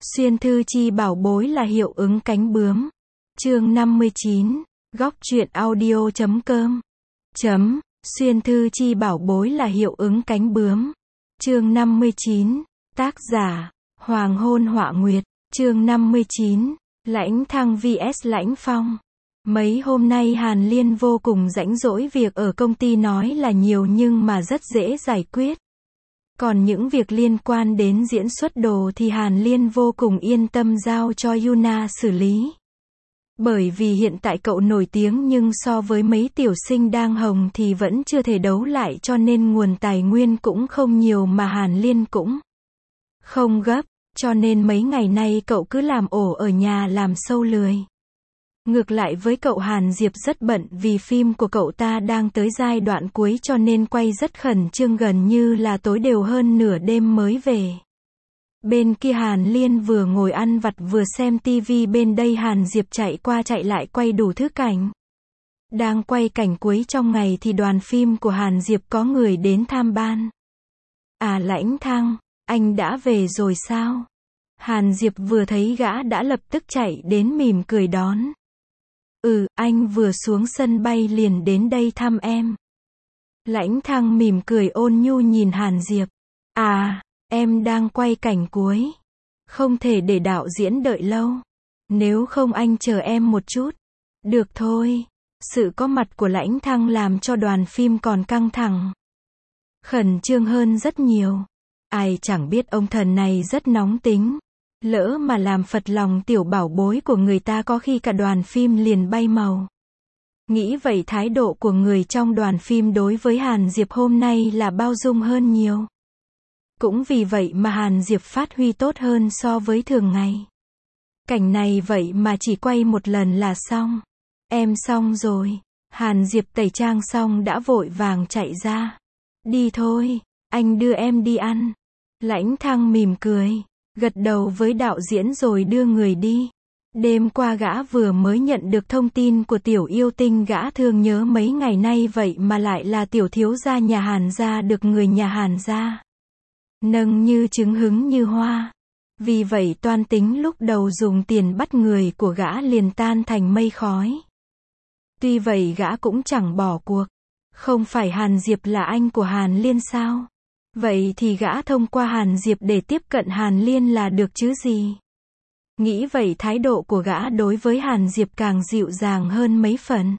Xuyên thư chi bảo bối là hiệu ứng cánh bướm. Chương 59, góc truyện audio.com. Xuyên thư chi bảo bối là hiệu ứng cánh bướm. Chương 59, tác giả, Hoàng hôn họa nguyệt. Chương 59, Lãnh Thăng vs Lãnh Phong. Mấy hôm nay Hàn Liên vô cùng rảnh rỗi, việc ở công ty nói là nhiều nhưng mà rất dễ giải quyết. Còn những việc liên quan đến diễn xuất đồ thì Hàn Liên vô cùng yên tâm giao cho Yuna xử lý. Bởi vì hiện tại cậu nổi tiếng nhưng so với mấy tiểu sinh đang hồng thì vẫn chưa thể đấu lại, cho nên nguồn tài nguyên cũng không nhiều mà Hàn Liên cũng không gấp, cho nên mấy ngày nay cậu cứ làm ổ ở nhà làm sâu lười. Ngược lại với cậu, Hàn Diệp rất bận vì phim của cậu ta đang tới giai đoạn cuối cho nên quay rất khẩn trương, gần như là tối đều hơn nửa đêm mới về. Bên kia Hàn Liên vừa ngồi ăn vặt vừa xem tivi, bên đây Hàn Diệp chạy qua chạy lại quay đủ thứ cảnh. Đang quay cảnh cuối trong ngày thì đoàn phim của Hàn Diệp có người đến tham ban. À, Lãnh Thăng, anh đã về rồi sao? Hàn Diệp vừa thấy gã đã lập tức chạy đến mỉm cười đón. Anh vừa xuống sân bay liền đến đây thăm em. Lãnh Thăng mỉm cười ôn nhu nhìn Hàn Diệp. À, em đang quay cảnh cuối. Không thể để đạo diễn đợi lâu. Nếu không anh chờ em một chút. Được thôi. Sự có mặt của Lãnh Thăng làm cho đoàn phim còn căng thẳng, khẩn trương hơn rất nhiều. Ai chẳng biết ông thần này rất nóng tính. Lỡ mà làm phật lòng tiểu bảo bối của người ta có khi cả đoàn phim liền bay màu. Nghĩ vậy thái độ của người trong đoàn phim đối với Hàn Diệp hôm nay là bao dung hơn nhiều. Cũng vì vậy mà Hàn Diệp phát huy tốt hơn so với thường ngày. Cảnh này vậy mà chỉ quay một lần là xong. Em xong rồi. Hàn Diệp tẩy trang xong đã vội vàng chạy ra. Đi thôi, anh đưa em đi ăn. Lãnh Thăng mỉm cười, gật đầu với đạo diễn rồi đưa người đi. Đêm qua gã vừa mới nhận được thông tin của tiểu yêu tinh, gã thương nhớ mấy ngày nay vậy mà lại là tiểu thiếu gia nhà Hàn gia được người nhà Hàn gia nâng như trứng hứng như hoa. Vì vậy toan tính lúc đầu dùng tiền bắt người của gã liền tan thành mây khói. Tuy vậy gã cũng chẳng bỏ cuộc. Không phải Hàn Diệp là anh của Hàn Liên sao? Vậy thì gã thông qua Hàn Diệp để tiếp cận Hàn Liên là được chứ gì? Nghĩ vậy thái độ của gã đối với Hàn Diệp càng dịu dàng hơn mấy phần.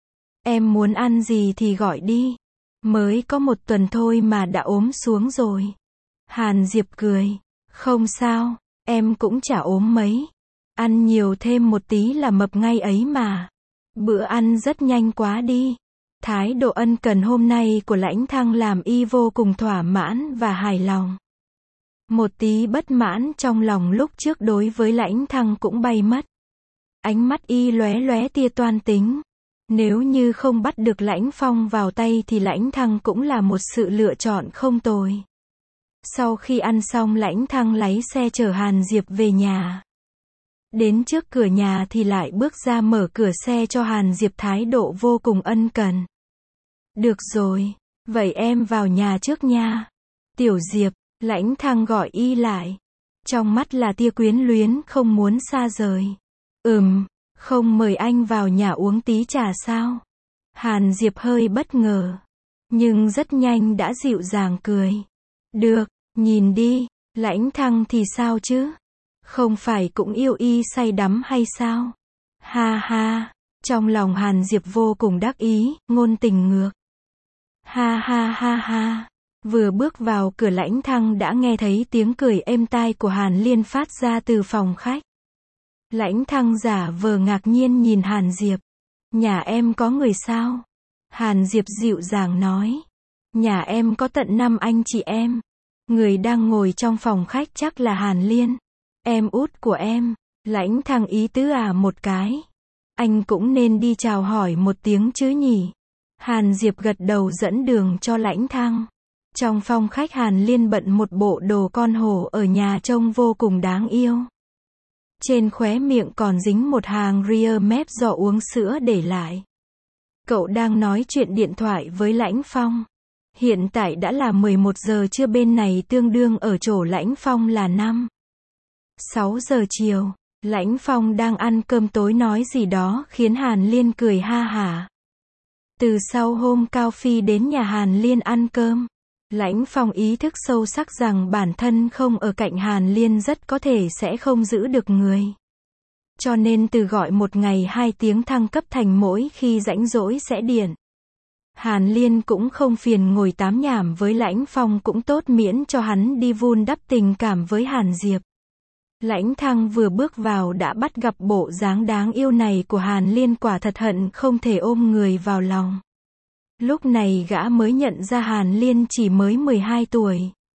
Em muốn ăn gì thì gọi đi. Mới có một tuần thôi mà đã ốm xuống rồi. Hàn Diệp cười. Không sao, em cũng chả ốm mấy. Ăn nhiều thêm một tí là mập ngay ấy mà. Bữa ăn rất nhanh quá đi. Thái độ ân cần hôm nay của Lãnh Thăng làm y vô cùng thỏa mãn và hài lòng. Một tí bất mãn trong lòng lúc trước đối với Lãnh Thăng cũng bay mất. Ánh mắt y lóe lóe tia toan tính. Nếu như không bắt được Lãnh Phong vào tay thì Lãnh Thăng cũng là một sự lựa chọn không tồi. Sau khi ăn xong, Lãnh Thăng lái xe chở Hàn Diệp về nhà. Đến trước cửa nhà thì lại bước ra mở cửa xe cho Hàn Diệp, thái độ vô cùng ân cần. Được rồi, vậy em vào nhà trước nha. Tiểu Diệp, Lãnh Thăng gọi y lại. Trong mắt là tia quyến luyến không muốn xa rời. Không mời anh vào nhà uống tí trà sao? Hàn Diệp hơi bất ngờ, nhưng rất nhanh đã dịu dàng cười. Được, nhìn đi, Lãnh Thăng thì sao chứ? Không phải cũng yêu y say đắm hay sao? Ha ha, trong lòng Hàn Diệp vô cùng đắc ý, ngôn tình ngược. Ha ha ha ha. Vừa bước vào cửa, Lãnh Thăng đã nghe thấy tiếng cười êm tai của Hàn Liên phát ra từ phòng khách. Lãnh Thăng giả vờ ngạc nhiên nhìn Hàn Diệp. Nhà em có người sao? Hàn Diệp dịu dàng nói. Nhà em có tận 5 anh chị em. Người đang ngồi trong phòng khách chắc là Hàn Liên, em út của em. Lãnh Thăng ý tứ một cái. Anh cũng nên đi chào hỏi một tiếng chứ nhỉ? Hàn Diệp gật đầu dẫn đường cho Lãnh Thăng. Trong phòng khách, Hàn Liên bận một bộ đồ con hổ ở nhà trông vô cùng đáng yêu. Trên khóe miệng còn dính một hàng ria mép do uống sữa để lại. Cậu đang nói chuyện điện thoại với Lãnh Phong. Hiện tại đã là 11 giờ trưa bên này, tương đương ở chỗ Lãnh Phong là 5 6 giờ chiều, Lãnh Phong đang ăn cơm tối nói gì đó khiến Hàn Liên cười ha hả. Từ sau hôm Cao Phi đến nhà Hàn Liên ăn cơm, Lãnh Phong ý thức sâu sắc rằng bản thân không ở cạnh Hàn Liên rất có thể sẽ không giữ được người. Cho nên từ gọi một ngày 2 tiếng thăng cấp thành mỗi khi rảnh rỗi sẽ điện. Hàn Liên cũng không phiền ngồi tám nhảm với Lãnh Phong cũng tốt miễn cho hắn đi vun đắp tình cảm với Hàn Diệp. Lãnh Thăng vừa bước vào đã bắt gặp bộ dáng đáng yêu này của Hàn Liên, quả thật hận không thể ôm người vào lòng. Lúc này gã mới nhận ra Hàn Liên chỉ mới 12 tuổi.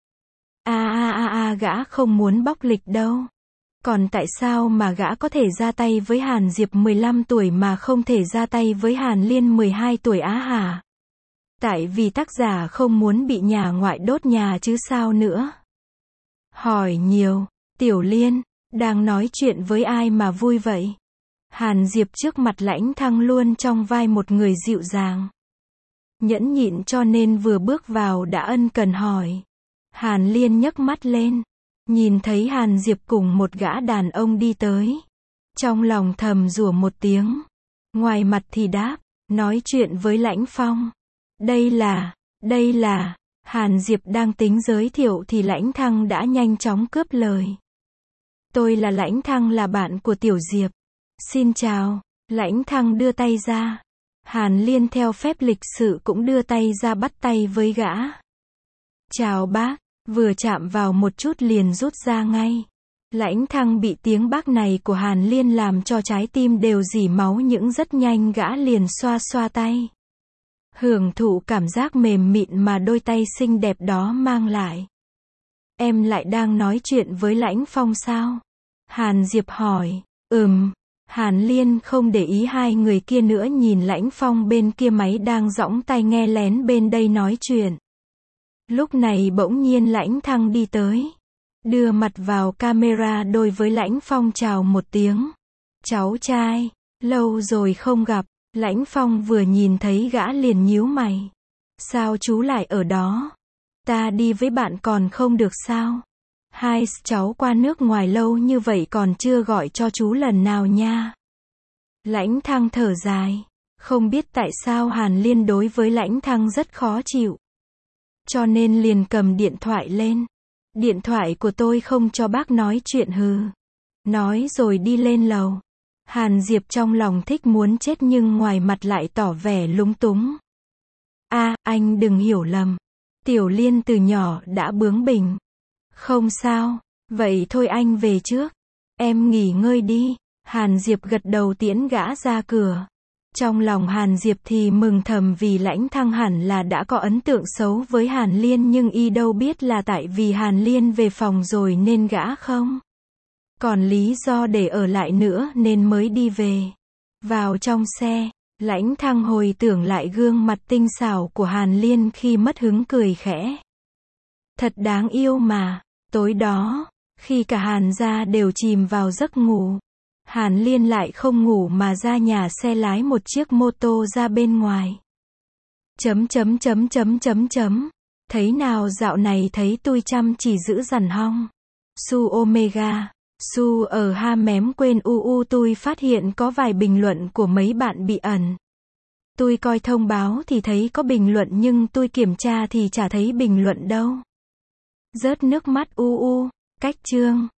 Gã không muốn bóc lịch đâu. Còn tại sao mà gã có thể ra tay với Hàn Diệp 15 tuổi mà không thể ra tay với Hàn Liên 12 tuổi á hả? Tại vì tác giả không muốn bị nhà ngoại đốt nhà chứ sao nữa. Hỏi nhiều, Tiểu Liên, đang nói chuyện với ai mà vui vậy? Hàn Diệp trước mặt Lãnh Thăng luôn trong vai một người dịu dàng, nhẫn nhịn cho nên vừa bước vào đã ân cần hỏi. Hàn Liên nhấc mắt lên, nhìn thấy Hàn Diệp cùng một gã đàn ông đi tới. Trong lòng thầm rủa một tiếng. Ngoài mặt thì đáp, nói chuyện với Lãnh Phong. Đây là, Hàn Diệp đang tính giới thiệu thì Lãnh Thăng đã nhanh chóng cướp lời. Tôi là Lãnh Thăng, là bạn của Tiểu Diệp. Xin chào. Lãnh Thăng đưa tay ra. Hàn Liên theo phép lịch sự cũng đưa tay ra bắt tay với gã. Chào bác. Vừa chạm vào một chút liền rút ra ngay. Lãnh Thăng bị tiếng bác này của Hàn Liên làm cho trái tim đều rỉ máu, nhưng rất nhanh gã liền xoa xoa tay. Hưởng thụ cảm giác mềm mịn mà đôi tay xinh đẹp đó mang lại. Em lại đang nói chuyện với Lãnh Phong sao? Hàn Diệp hỏi. Hàn Liên không để ý hai người kia nữa, nhìn Lãnh Phong bên kia máy đang giõng tai nghe lén bên đây nói chuyện. Lúc này bỗng nhiên Lãnh Thăng đi tới, đưa mặt vào camera đối với Lãnh Phong chào một tiếng. Cháu trai, lâu rồi không gặp. Lãnh Phong vừa nhìn thấy gã liền nhíu mày. Sao chú lại ở đó? Ta đi với bạn còn không được sao? Hai cháu qua nước ngoài lâu như vậy còn chưa gọi cho chú lần nào nha. Lãnh Thăng thở dài. Không biết tại sao Hàn Liên đối với Lãnh Thăng rất khó chịu. Cho nên liền cầm điện thoại lên. Điện thoại của tôi không cho bác nói chuyện hừ. Nói rồi đi lên lầu. Hàn Diệp trong lòng thích muốn chết nhưng ngoài mặt lại tỏ vẻ lúng túng. Anh đừng hiểu lầm. Tiểu Liên từ nhỏ đã bướng bỉnh. Không sao, vậy thôi anh về trước. Em nghỉ ngơi đi. Hàn Diệp gật đầu tiễn gã ra cửa. Trong lòng Hàn Diệp thì mừng thầm vì Lãnh Thăng hẳn là đã có ấn tượng xấu với Hàn Liên, nhưng y đâu biết là tại vì Hàn Liên về phòng rồi nên gã không còn lý do để ở lại nữa nên mới đi về. Vào trong xe, Lãnh Thăng hồi tưởng lại gương mặt tinh xảo của Hàn Liên khi mất hứng cười khẽ. Thật đáng yêu mà. Tối đó, khi cả Hàn gia đều chìm vào giấc ngủ, Hàn Liên lại không ngủ mà ra nhà xe lái một chiếc mô tô ra bên ngoài. Thấy nào dạo này thấy tôi chăm chỉ giữ dằn hong. Su Omega. Su ở ha mém quên tôi phát hiện có vài bình luận của mấy bạn bị ẩn. Tôi coi thông báo thì thấy có bình luận nhưng tôi kiểm tra thì chả thấy bình luận đâu. Rớt nước mắt cách chương.